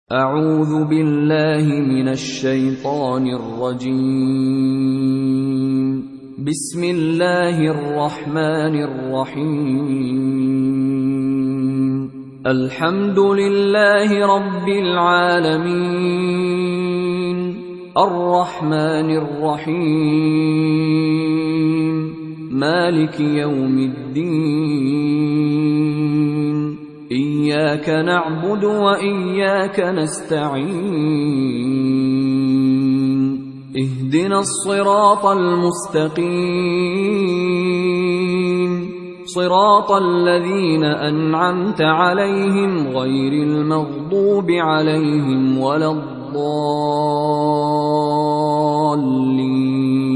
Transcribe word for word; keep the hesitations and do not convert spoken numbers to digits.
أعوذ بالله من الشيطان الرجيم. بسم الله الرحمن الرحيم. الحمد لله رب العالمين، الرحمن الرحيم، مالك يوم الدين، إياك نعبد وإياك نستعين، اهدنا الصراط المستقيم، صراط الذين أنعمت عليهم غير المغضوب عليهم ولا الضالين.